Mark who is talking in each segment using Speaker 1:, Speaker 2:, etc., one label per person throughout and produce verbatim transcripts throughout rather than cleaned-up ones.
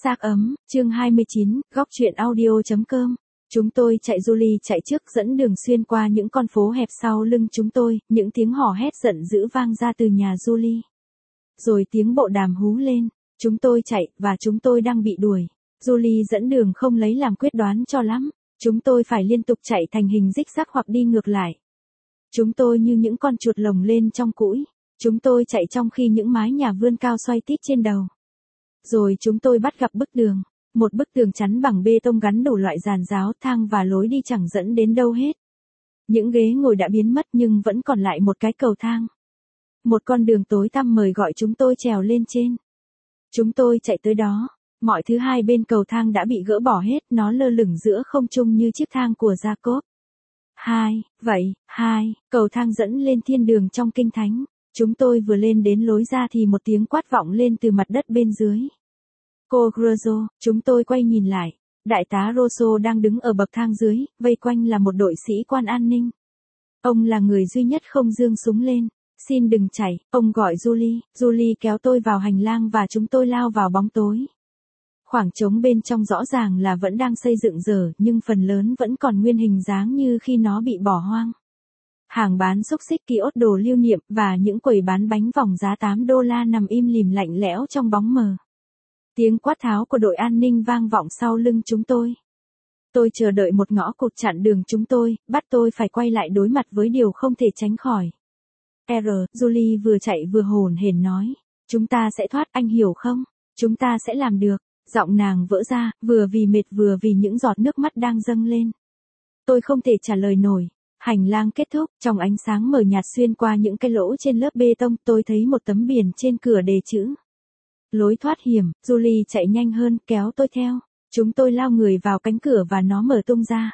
Speaker 1: Xác ấm, chương hai mươi chín, góc truyện audio.com. Chúng tôi chạy Julie chạy trước dẫn đường xuyên qua những con phố hẹp sau lưng chúng tôi, những tiếng hò hét giận dữ vang ra từ nhà Julie. Rồi tiếng bộ đàm hú lên, chúng tôi chạy, và chúng tôi đang bị đuổi. Julie dẫn đường không lấy làm quyết đoán cho lắm, chúng tôi phải liên tục chạy thành hình zigzag hoặc đi ngược lại. Chúng tôi như những con chuột lồng lên trong cũi, chúng tôi chạy trong khi những mái nhà vươn cao xoay tít trên đầu. Rồi chúng tôi bắt gặp bức tường, một bức tường chắn bằng bê tông gắn đủ loại giàn giáo, thang và lối đi chẳng dẫn đến đâu hết. Những ghế ngồi đã biến mất nhưng vẫn còn lại một cái cầu thang. Một con đường tối tăm mời gọi chúng tôi trèo lên trên. Chúng tôi chạy tới đó, mọi thứ hai bên cầu thang đã bị gỡ bỏ hết, nó lơ lửng giữa không trung như chiếc thang của Jacob. Hai, vậy, hai, cầu thang dẫn lên thiên đường trong kinh thánh. Chúng tôi vừa lên đến lối ra thì một tiếng quát vọng lên từ mặt đất bên dưới. Cô Grosso, chúng tôi quay nhìn lại. Đại tá Rosso đang đứng ở bậc thang dưới, vây quanh là một đội sĩ quan an ninh. Ông là người duy nhất không giương súng lên. Xin đừng chạy, ông gọi Julie. Julie kéo tôi vào hành lang và chúng tôi lao vào bóng tối. Khoảng trống bên trong rõ ràng là vẫn đang xây dựng dở, nhưng phần lớn vẫn còn nguyên hình dáng như khi nó bị bỏ hoang. Hàng bán xúc xích, kiosk đồ lưu niệm và những quầy bán bánh vòng giá tám đô la nằm im lìm lạnh lẽo trong bóng mờ. Tiếng quát tháo của đội an ninh vang vọng sau lưng chúng tôi. Tôi chờ đợi một ngõ cụt chặn đường chúng tôi, bắt tôi phải quay lại đối mặt với điều không thể tránh khỏi. R, Julie vừa chạy vừa hồn hển nói. Chúng ta sẽ thoát, anh hiểu không? Chúng ta sẽ làm được. Giọng nàng vỡ ra, vừa vì mệt vừa vì những giọt nước mắt đang dâng lên. Tôi không thể trả lời nổi. Hành lang kết thúc, trong ánh sáng mờ nhạt xuyên qua những cái lỗ trên lớp bê tông, tôi thấy một tấm biển trên cửa đề chữ. Lối thoát hiểm. Julie chạy nhanh hơn, kéo tôi theo. Chúng tôi lao người vào cánh cửa và nó mở tung ra.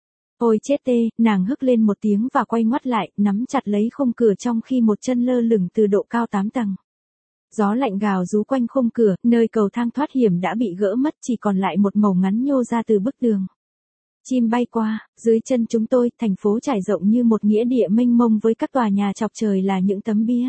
Speaker 1: Ôi chết tê, nàng hức lên một tiếng và quay ngoắt lại, nắm chặt lấy khung cửa trong khi một chân lơ lửng từ độ cao tám tầng. Gió lạnh gào rú quanh khung cửa, nơi cầu thang thoát hiểm đã bị gỡ mất, chỉ còn lại một màu ngắn nhô ra từ bức tường. Chim bay qua, dưới chân chúng tôi, thành phố trải rộng như một nghĩa địa mênh mông với các tòa nhà chọc trời là những tấm bia.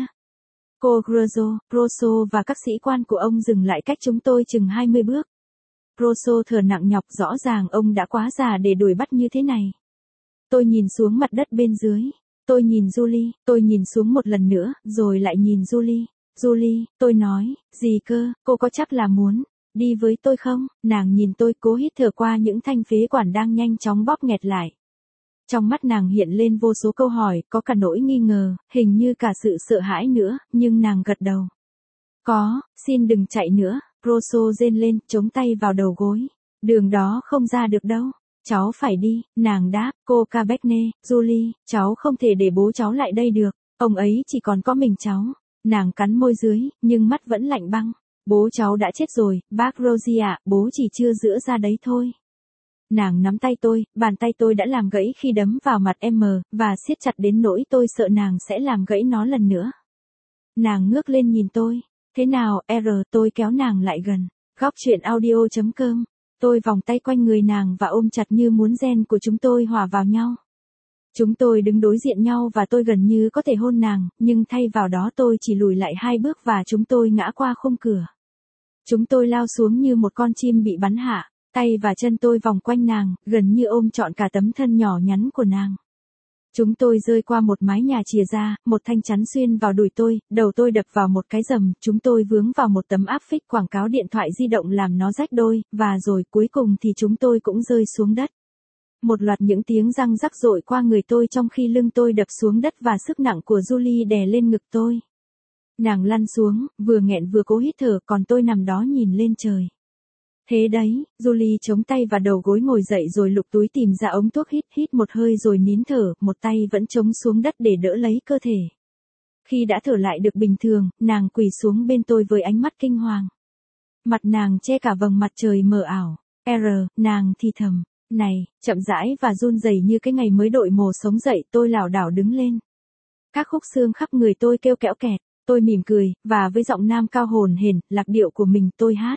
Speaker 1: Cô Grosso, Rosso và các sĩ quan của ông dừng lại cách chúng tôi chừng hai mươi bước. Rosso thở nặng nhọc, rõ ràng ông đã quá già để đuổi bắt như thế này. Tôi nhìn xuống mặt đất bên dưới. Tôi nhìn Julie, tôi nhìn xuống một lần nữa, rồi lại nhìn Julie. Julie, tôi nói, gì cơ, cô có chắc là muốn đi với tôi không? Nàng nhìn tôi, cố hít thở qua những thanh phế quản đang nhanh chóng bóp nghẹt lại. Trong mắt nàng hiện lên vô số câu hỏi, có cả nỗi nghi ngờ, hình như cả sự sợ hãi nữa, nhưng nàng gật đầu. Có, xin đừng chạy nữa. Rosso rên lên, chống tay vào đầu gối. Đường đó không ra được đâu. Cháu phải đi, nàng đáp. Cô Cabecne, Julie, cháu không thể để bố cháu lại đây được. Ông ấy chỉ còn có mình cháu. Nàng cắn môi dưới, nhưng mắt vẫn lạnh băng. Bố cháu đã chết rồi, bác Rosie ạ, bố chỉ chưa giữa ra đấy thôi. Nàng nắm tay tôi, bàn tay tôi đã làm gãy khi đấm vào mặt em, và siết chặt đến nỗi tôi sợ nàng sẽ làm gãy nó lần nữa. Nàng ngước lên nhìn tôi. Thế nào, R, tôi kéo nàng lại gần. Góc truyện audio.com. Tôi vòng tay quanh người nàng và ôm chặt như muốn gen của chúng tôi hòa vào nhau. Chúng tôi đứng đối diện nhau và tôi gần như có thể hôn nàng, nhưng thay vào đó tôi chỉ lùi lại hai bước và chúng tôi ngã qua khung cửa. Chúng tôi lao xuống như một con chim bị bắn hạ, tay và chân tôi vòng quanh nàng, gần như ôm trọn cả tấm thân nhỏ nhắn của nàng. Chúng tôi rơi qua một mái nhà chìa ra, một thanh chắn xuyên vào đùi tôi, đầu tôi đập vào một cái rầm, chúng tôi vướng vào một tấm áp phích quảng cáo điện thoại di động làm nó rách đôi, và rồi cuối cùng thì chúng tôi cũng rơi xuống đất. Một loạt những tiếng răng rắc rội qua người tôi trong khi lưng tôi đập xuống đất và sức nặng của Julie đè lên ngực tôi. Nàng lăn xuống, vừa nghẹn vừa cố hít thở, còn tôi nằm đó nhìn lên trời. Thế đấy, Julie chống tay vào đầu gối ngồi dậy rồi lục túi tìm ra ống thuốc, hít hít một hơi rồi nín thở, một tay vẫn chống xuống đất để đỡ lấy cơ thể. Khi đã thở lại được bình thường, nàng quỳ xuống bên tôi với ánh mắt kinh hoàng. Mặt nàng che cả vầng mặt trời mờ ảo. R, nàng thì thầm. Này, chậm rãi và run rẩy như cái ngày mới đội mồ sống dậy, tôi lảo đảo đứng lên. Các khúc xương khắp người tôi kêu kẽo kẹt, tôi mỉm cười, và với giọng nam cao hồn hển, lạc điệu của mình tôi hát.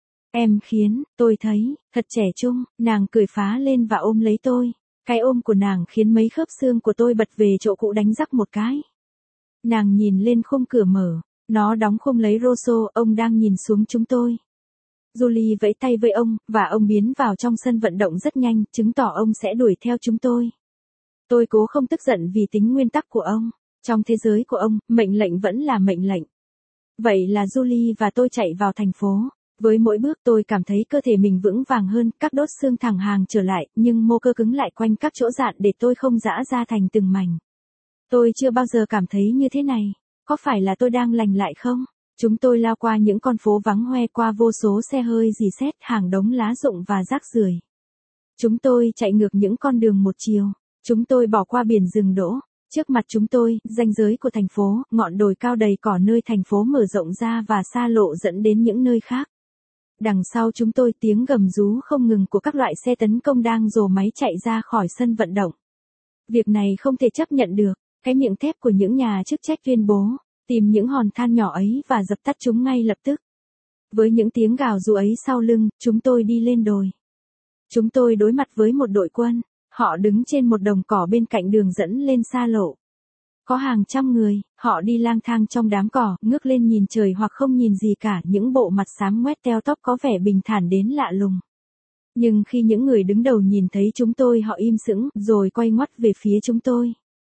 Speaker 1: Em khiến, tôi thấy, thật trẻ trung, nàng cười phá lên và ôm lấy tôi. Cái ôm của nàng khiến mấy khớp xương của tôi bật về chỗ cũ đánh rắc một cái. Nàng nhìn lên khung cửa mở, nó đóng khung lấy Rosso, ông đang nhìn xuống chúng tôi. Julie vẫy tay với ông, và ông biến vào trong sân vận động rất nhanh, chứng tỏ ông sẽ đuổi theo chúng tôi. Tôi cố không tức giận vì tính nguyên tắc của ông. Trong thế giới của ông, mệnh lệnh vẫn là mệnh lệnh. Vậy là Julie và tôi chạy vào thành phố. Với mỗi bước tôi cảm thấy cơ thể mình vững vàng hơn, các đốt xương thẳng hàng trở lại, nhưng mô cơ cứng lại quanh các chỗ dạn để tôi không giã ra thành từng mảnh. Tôi chưa bao giờ cảm thấy như thế này. Có phải là tôi đang lành lại không? Chúng tôi lao qua những con phố vắng hoe, qua vô số xe hơi rì sét, hàng đống lá rụng và rác rưởi. Chúng tôi chạy ngược những con đường một chiều. Chúng tôi bỏ qua biển dừng đỗ. Trước mặt chúng tôi, ranh giới của thành phố, ngọn đồi cao đầy cỏ nơi thành phố mở rộng ra và xa lộ dẫn đến những nơi khác. Đằng sau chúng tôi tiếng gầm rú không ngừng của các loại xe tấn công đang rồ máy chạy ra khỏi sân vận động. Việc này không thể chấp nhận được. Cái miệng thép của những nhà chức trách tuyên bố, tìm những hòn than nhỏ ấy và dập tắt chúng ngay lập tức. Với những tiếng gào rú ấy sau lưng, chúng tôi đi lên đồi. Chúng tôi đối mặt với một đội quân. Họ đứng trên một đồng cỏ bên cạnh đường dẫn lên xa lộ. Có hàng trăm người, họ đi lang thang trong đám cỏ, ngước lên nhìn trời hoặc không nhìn gì cả, những bộ mặt xám ngoét teo tóp có vẻ bình thản đến lạ lùng. Nhưng khi những người đứng đầu nhìn thấy chúng tôi, họ im sững, rồi quay ngoắt về phía chúng tôi.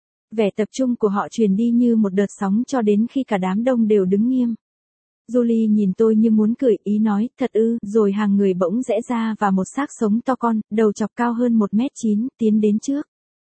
Speaker 1: Vẻ tập trung của họ truyền đi như một đợt sóng cho đến khi cả đám đông đều đứng nghiêm. Julie nhìn tôi như muốn cười, ý nói, thật ư, rồi hàng người bỗng rẽ ra và một xác sống to con, đầu chọc cao hơn một mét chín, tiến đến trước.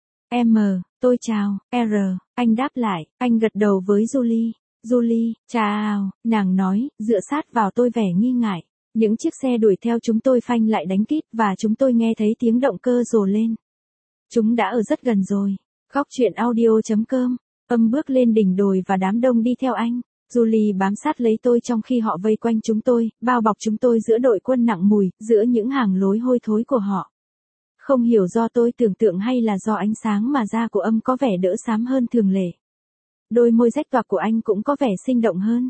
Speaker 1: M, tôi chào, R, anh đáp lại, anh gật đầu với Julie. Julie, chào, nàng nói, dựa sát vào tôi vẻ nghi ngại. Những chiếc xe đuổi theo chúng tôi phanh lại đánh kít và chúng tôi nghe thấy tiếng động cơ rồ lên. Chúng đã ở rất gần rồi. Góc truyện audio chấm com, âm bước lên đỉnh đồi và đám đông đi theo anh. Julie bám sát lấy tôi trong khi họ vây quanh chúng tôi, bao bọc chúng tôi giữa đội quân nặng mùi, giữa những hàng lối hôi thối của họ. Không hiểu do tôi tưởng tượng hay là do ánh sáng mà da của âm có vẻ đỡ xám hơn thường lệ. Đôi môi rách toạc của anh cũng có vẻ sinh động hơn.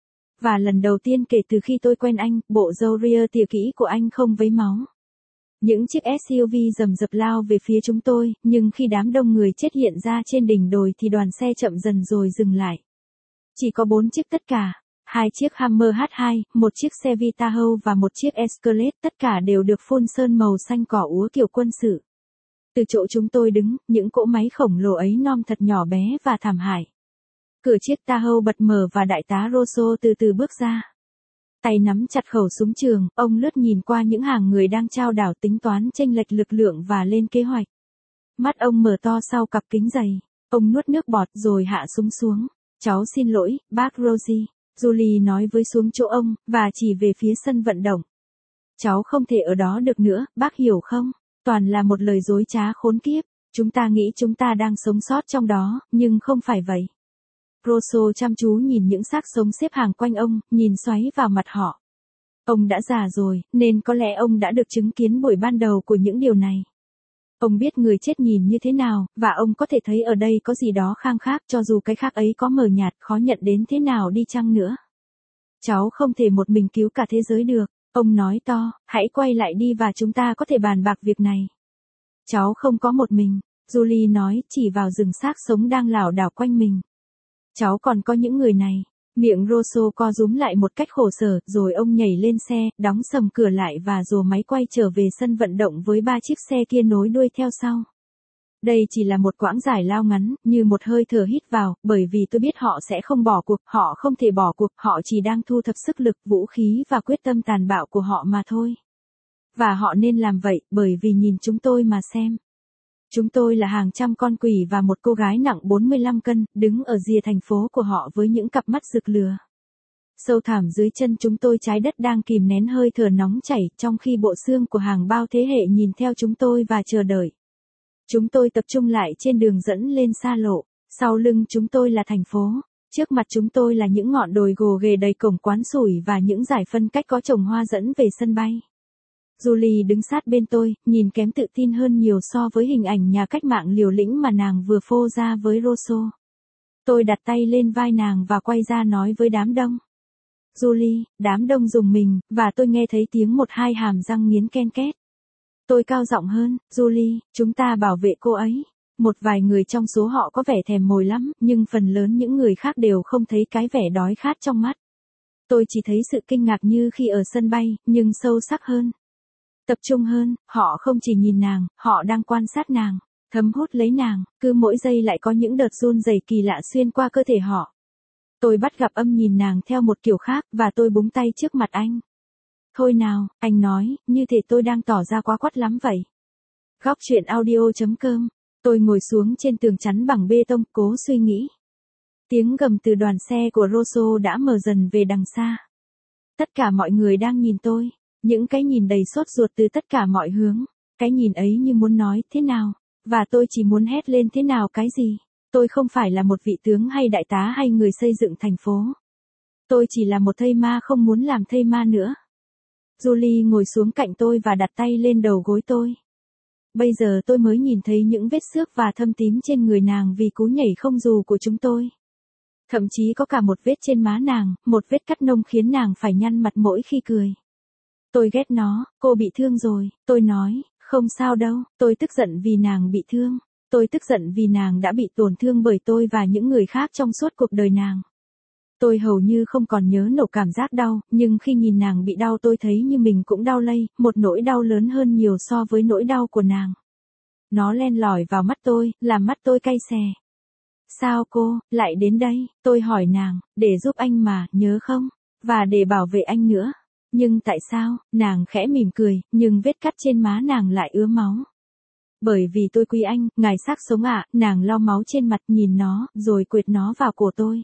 Speaker 1: Và lần đầu tiên kể từ khi tôi quen anh, bộ râu ria tỉa kỹ của anh không vấy máu. Những chiếc ét u vê rầm rập lao về phía chúng tôi, nhưng khi đám đông người chết hiện ra trên đỉnh đồi thì đoàn xe chậm dần rồi dừng lại. Chỉ có bốn chiếc tất cả, hai chiếc Hammer hát hai, một chiếc Chevy Tahoe và một chiếc Escalade, tất cả đều được phun sơn màu xanh cỏ úa kiểu quân sự. Từ chỗ chúng tôi đứng, những cỗ máy khổng lồ ấy nom thật nhỏ bé và thảm hại. Cửa chiếc Tahoe bật mở và đại tá Rosso từ từ bước ra. Tay nắm chặt khẩu súng trường, ông lướt nhìn qua những hàng người đang chao đảo tính toán chênh lệch lực lượng và lên kế hoạch. Mắt ông mở to sau cặp kính dày. Ông nuốt nước bọt rồi hạ súng xuống. Cháu xin lỗi, bác Rosie. Julie nói với xuống chỗ ông, và chỉ về phía sân vận động. Cháu không thể ở đó được nữa, bác hiểu không? Toàn là một lời dối trá khốn kiếp. Chúng ta nghĩ chúng ta đang sống sót trong đó, nhưng không phải vậy. Rosso chăm chú nhìn những xác sống xếp hàng quanh ông, nhìn xoáy vào mặt họ. Ông đã già rồi, nên có lẽ ông đã được chứng kiến buổi ban đầu của những điều này. Ông biết người chết nhìn như thế nào, và ông có thể thấy ở đây có gì đó khang khác, cho dù cái khác ấy có mờ nhạt, khó nhận đến thế nào đi chăng nữa. Cháu không thể một mình cứu cả thế giới được, ông nói to, hãy quay lại đi và chúng ta có thể bàn bạc việc này. Cháu không có một mình, Julie nói, chỉ vào rừng xác sống đang lảo đảo quanh mình. Cháu còn có những người này. Miệng Rosso co rúm lại một cách khổ sở, rồi ông nhảy lên xe, đóng sầm cửa lại và rồ máy quay trở về sân vận động với ba chiếc xe kia nối đuôi theo sau. Đây chỉ là một quãng giải lao ngắn, như một hơi thở hít vào, bởi vì tôi biết họ sẽ không bỏ cuộc, họ không thể bỏ cuộc, họ chỉ đang thu thập sức lực, vũ khí và quyết tâm tàn bạo của họ mà thôi. Và họ nên làm vậy, bởi vì nhìn chúng tôi mà xem. Chúng tôi là hàng trăm con quỷ và một cô gái nặng bốn mươi lăm cân, đứng ở rìa thành phố của họ với những cặp mắt rực lửa. Sâu thẳm dưới chân chúng tôi trái đất đang kìm nén hơi thở nóng chảy, trong khi bộ xương của hàng bao thế hệ nhìn theo chúng tôi và chờ đợi. Chúng tôi tập trung lại trên đường dẫn lên xa lộ, sau lưng chúng tôi là thành phố, trước mặt chúng tôi là những ngọn đồi gồ ghề đầy cổng quán sủi và những dải phân cách có trồng hoa dẫn về sân bay. Julie đứng sát bên tôi, nhìn kém tự tin hơn nhiều so với hình ảnh nhà cách mạng liều lĩnh mà nàng vừa phô ra với Rosso. Tôi đặt tay lên vai nàng và quay ra nói với đám đông. Julie, đám đông rùng mình, và tôi nghe thấy tiếng một hai hàm răng nghiến ken két. Tôi cao giọng hơn, Julie, chúng ta bảo vệ cô ấy. Một vài người trong số họ có vẻ thèm mồi lắm, nhưng phần lớn những người khác đều không thấy cái vẻ đói khát trong mắt. Tôi chỉ thấy sự kinh ngạc như khi ở sân bay, nhưng sâu sắc hơn. Tập trung hơn, họ không chỉ nhìn nàng, họ đang quan sát nàng, thấm hút lấy nàng, cứ mỗi giây lại có những đợt run rẩy kỳ lạ xuyên qua cơ thể họ. Tôi bắt gặp âm nhìn nàng theo một kiểu khác, và tôi búng tay trước mặt anh. Thôi nào, anh nói, như thể tôi đang tỏ ra quá quắt lắm vậy. Góc truyện audio chấm com. Tôi ngồi xuống trên tường chắn bằng bê tông, cố suy nghĩ. Tiếng gầm từ đoàn xe của Rosso đã mờ dần về đằng xa. Tất cả mọi người đang nhìn tôi, những cái nhìn đầy sốt ruột từ tất cả mọi hướng. Cái nhìn ấy như muốn nói thế nào, và tôi chỉ muốn hét lên thế nào cái gì. Tôi không phải là một vị tướng hay đại tá hay người xây dựng thành phố. Tôi chỉ là một thây ma không muốn làm thây ma nữa. Julie ngồi xuống cạnh tôi và đặt tay lên đầu gối tôi. Bây giờ tôi mới nhìn thấy những vết xước và thâm tím trên người nàng vì cú nhảy không dù của chúng tôi. Thậm chí có cả một vết trên má nàng, một vết cắt nông khiến nàng phải nhăn mặt mỗi khi cười. Tôi ghét nó, cô bị thương rồi, tôi nói, không sao đâu, tôi tức giận vì nàng bị thương. Tôi tức giận vì nàng đã bị tổn thương bởi tôi và những người khác trong suốt cuộc đời nàng. Tôi hầu như không còn nhớ nổi cảm giác đau, nhưng khi nhìn nàng bị đau tôi thấy như mình cũng đau lây, một nỗi đau lớn hơn nhiều so với nỗi đau của nàng. Nó len lỏi vào mắt tôi, làm mắt tôi cay xè. Sao cô, lại đến đây, tôi hỏi nàng, để giúp anh mà, nhớ không? Và để bảo vệ anh nữa. Nhưng tại sao, nàng khẽ mỉm cười, nhưng vết cắt trên má nàng lại ứa máu. Bởi vì tôi quý anh, ngài xác sống ạ, nàng lau máu trên mặt nhìn nó, rồi quệt nó vào cổ tôi.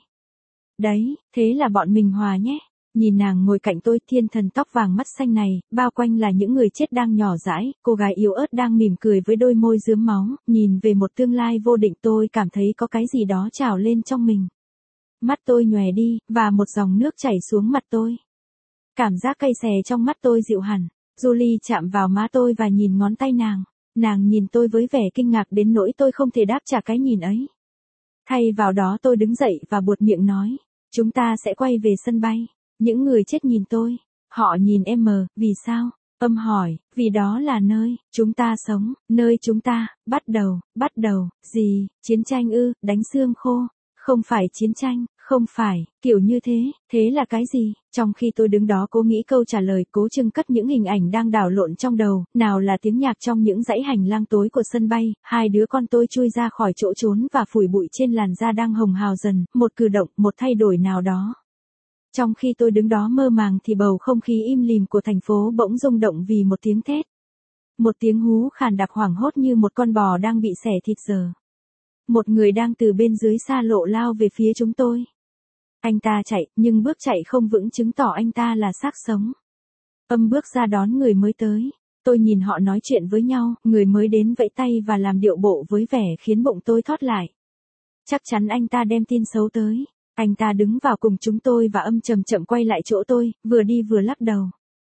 Speaker 1: Đấy, thế là bọn mình hòa nhé. Nhìn nàng ngồi cạnh tôi, thiên thần tóc vàng mắt xanh này, bao quanh là những người chết đang nhỏ dãi, cô gái yếu ớt đang mỉm cười với đôi môi rướm máu, nhìn về một tương lai vô định tôi cảm thấy có cái gì đó trào lên trong mình. Mắt tôi nhòe đi, và một dòng nước chảy xuống mặt tôi. Cảm giác cay xè trong mắt tôi dịu hẳn. Julie chạm vào má tôi và nhìn ngón tay nàng. Nàng nhìn tôi với vẻ kinh ngạc đến nỗi tôi không thể đáp trả cái nhìn ấy. Thay vào đó tôi đứng dậy và buột miệng nói, chúng ta sẽ quay về sân bay. Những người chết nhìn tôi, họ nhìn em mờ, vì sao? Âm hỏi, vì đó là nơi, chúng ta sống, nơi chúng ta, bắt đầu, bắt đầu, gì, chiến tranh ư, đánh xương khô, không phải chiến tranh, không phải, kiểu như thế, thế là cái gì? Trong khi tôi đứng đó cố nghĩ câu trả lời, cố trưng cất những hình ảnh đang đảo lộn trong đầu, nào là tiếng nhạc trong những dãy hành lang tối của sân bay, hai đứa con tôi chui ra khỏi chỗ trốn và phủi bụi trên làn da đang hồng hào dần, một cử động, một thay đổi nào đó. Trong khi tôi đứng đó mơ màng thì bầu không khí im lìm của thành phố bỗng rung động vì một tiếng thét. Một tiếng hú khàn đặc hoảng hốt như một con bò đang bị xẻ thịt giờ. Một người đang từ bên dưới xa lộ lao về phía chúng tôi. Anh ta chạy, nhưng bước chạy không vững chứng tỏ anh ta là xác sống. Âm bước ra đón người mới tới. Tôi nhìn họ nói chuyện với nhau, người mới đến vẫy tay và làm điệu bộ với vẻ khiến bụng tôi thót lại. Chắc chắn anh ta đem tin xấu tới. Anh ta đứng vào cùng chúng tôi và âm chậm chậm quay lại chỗ tôi, vừa đi vừa lắc đầu.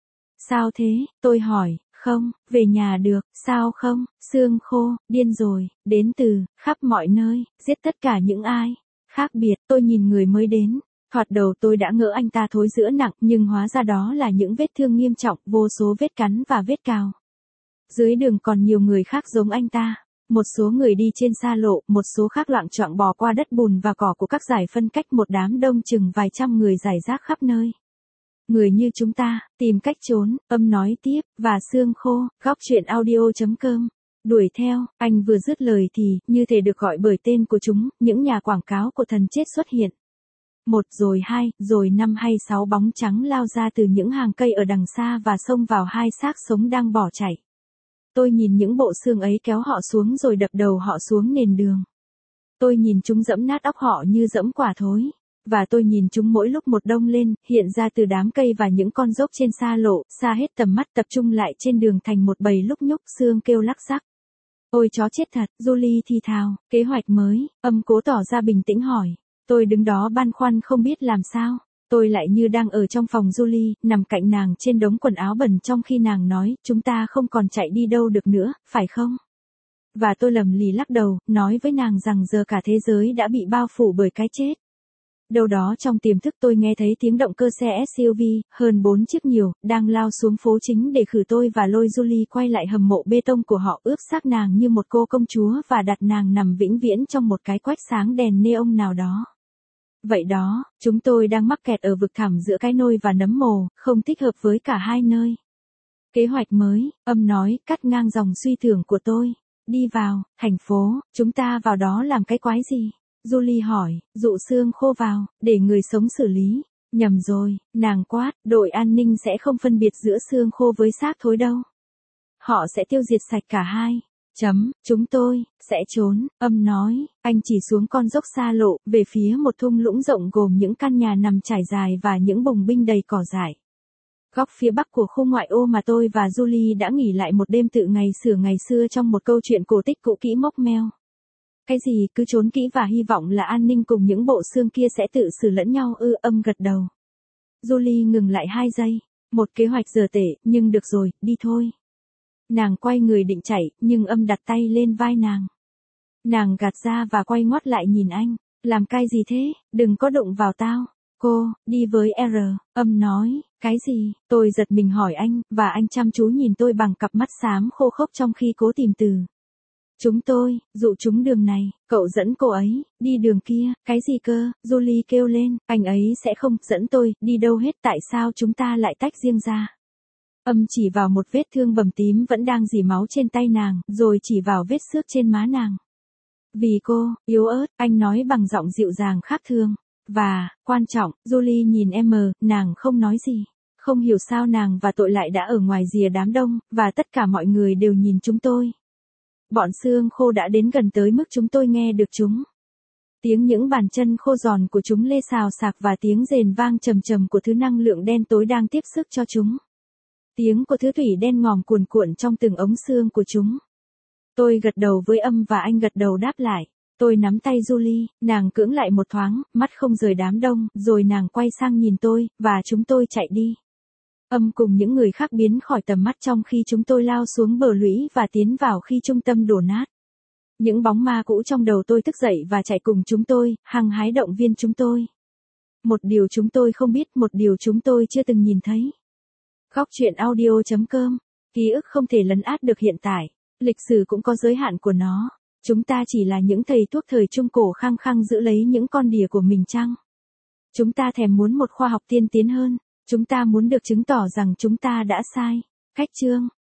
Speaker 1: Sao thế, tôi hỏi, không, về nhà được, sao không, xương khô, điên rồi, đến từ, khắp mọi nơi, giết tất cả những ai. Khác biệt, tôi nhìn người mới đến. Thoạt đầu tôi đã ngỡ anh ta thối rữa nặng, nhưng hóa ra đó là những vết thương nghiêm trọng, vô số vết cắn và vết cào. Dưới đường còn nhiều người khác giống anh ta. Một số người đi trên xa lộ, một số khác loạng choạng bò qua đất bùn và cỏ của các dải phân cách, một đám đông chừng vài trăm người rải rác khắp nơi. Người như chúng ta, tìm cách trốn, âm nói tiếp, và xương khô, góc truyện audio chấm com. Đuổi theo, anh vừa dứt lời thì, như thể được gọi bởi tên của chúng, những nhà quảng cáo của thần chết xuất hiện. Một rồi hai, rồi năm hay sáu bóng trắng lao ra từ những hàng cây ở đằng xa và xông vào hai xác sống đang bỏ chạy. Tôi nhìn những bộ xương ấy kéo họ xuống rồi đập đầu họ xuống nền đường. Tôi nhìn chúng giẫm nát óc họ như giẫm quả thối. Và tôi nhìn chúng mỗi lúc một đông lên, hiện ra từ đám cây và những con dốc trên xa lộ, xa hết tầm mắt tập trung lại trên đường thành một bầy lúc nhúc xương kêu lắc xắc. Ôi chó chết thật, Julie thì thào, kế hoạch mới, âm cố tỏ ra bình tĩnh hỏi. Tôi đứng đó băn khoăn không biết làm sao. Tôi lại như đang ở trong phòng Julie, nằm cạnh nàng trên đống quần áo bẩn trong khi nàng nói, chúng ta không còn chạy đi đâu được nữa, phải không? Và tôi lầm lì lắc đầu, nói với nàng rằng giờ cả thế giới đã bị bao phủ bởi cái chết. Đâu đó trong tiềm thức tôi nghe thấy tiếng động cơ xe ét u vê, hơn bốn chiếc nhiều, đang lao xuống phố chính để khử tôi và lôi Julie quay lại hầm mộ bê tông của họ, ướp xác nàng như một cô công chúa và đặt nàng nằm vĩnh viễn trong một cái quách sáng đèn neon nào đó. Vậy đó, chúng tôi đang mắc kẹt ở vực thẳm giữa cái nôi và nấm mồ, không thích hợp với cả hai nơi. Kế hoạch mới, âm nói, cắt ngang dòng suy tưởng của tôi. Đi vào, thành phố, chúng ta vào đó làm cái quái gì? Julie hỏi, dụ xương khô vào, để người sống xử lý. Nhầm rồi, nàng quát, đội an ninh sẽ không phân biệt giữa xương khô với xác thối đâu. Họ sẽ tiêu diệt sạch cả hai. Chấm, chúng tôi, sẽ trốn, âm nói, anh chỉ xuống con dốc xa lộ, về phía một thung lũng rộng gồm những căn nhà nằm trải dài và những bùng binh đầy cỏ dại. Góc phía bắc của khu ngoại ô mà tôi và Julie đã nghỉ lại một đêm tự ngày xưa ngày xưa trong một câu chuyện cổ tích cũ kỹ mốc meo. Cái gì cứ trốn kỹ và hy vọng là an ninh cùng những bộ xương kia sẽ tự xử lẫn nhau ư, âm gật đầu. Julie ngừng lại hai giây, một kế hoạch dở tệ, nhưng được rồi, đi thôi. Nàng quay người định chạy, nhưng âm đặt tay lên vai nàng. Nàng gạt ra và quay ngoắt lại nhìn anh, làm cái gì thế, đừng có đụng vào tao. Cô, đi với R, âm nói, cái gì, tôi giật mình hỏi anh, và anh chăm chú nhìn tôi bằng cặp mắt xám khô khốc trong khi cố tìm từ. Chúng tôi, dụ chúng đường này, cậu dẫn cô ấy, đi đường kia, cái gì cơ, Julie kêu lên, anh ấy sẽ không dẫn tôi, đi đâu hết, tại sao chúng ta lại tách riêng ra. Âm chỉ vào một vết thương bầm tím vẫn đang rỉ máu trên tay nàng, rồi chỉ vào vết xước trên má nàng. Vì cô, yếu ớt, anh nói bằng giọng dịu dàng khác thường. Và, quan trọng, Julie nhìn em, nàng không nói gì. Không hiểu sao nàng và tội lại đã ở ngoài rìa đám đông, và tất cả mọi người đều nhìn chúng tôi. Bọn xương khô đã đến gần tới mức chúng tôi nghe được chúng. Tiếng những bàn chân khô giòn của chúng lê xào xạc và tiếng rền vang trầm trầm của thứ năng lượng đen tối đang tiếp sức cho chúng. Tiếng của thứ thủy đen ngòm cuồn cuộn trong từng ống xương của chúng. Tôi gật đầu với âm và anh gật đầu đáp lại. Tôi nắm tay Julie, nàng cưỡng lại một thoáng, mắt không rời đám đông, rồi nàng quay sang nhìn tôi, và chúng tôi chạy đi. Âm cùng những người khác biến khỏi tầm mắt trong khi chúng tôi lao xuống bờ lũy và tiến vào khi trung tâm đổ nát. Những bóng ma cũ trong đầu tôi thức dậy và chạy cùng chúng tôi, hăng hái động viên chúng tôi. Một điều chúng tôi không biết, một điều chúng tôi chưa từng nhìn thấy. Góc truyện audio chấm com. Ký ức không thể lấn át được hiện tại. Lịch sử cũng có giới hạn của nó. Chúng ta chỉ là những thầy thuốc thời trung cổ khăng khăng giữ lấy những con đỉa của mình chăng? Chúng ta thèm muốn một khoa học tiên tiến hơn. Chúng ta muốn được chứng tỏ rằng chúng ta đã sai. Cách chương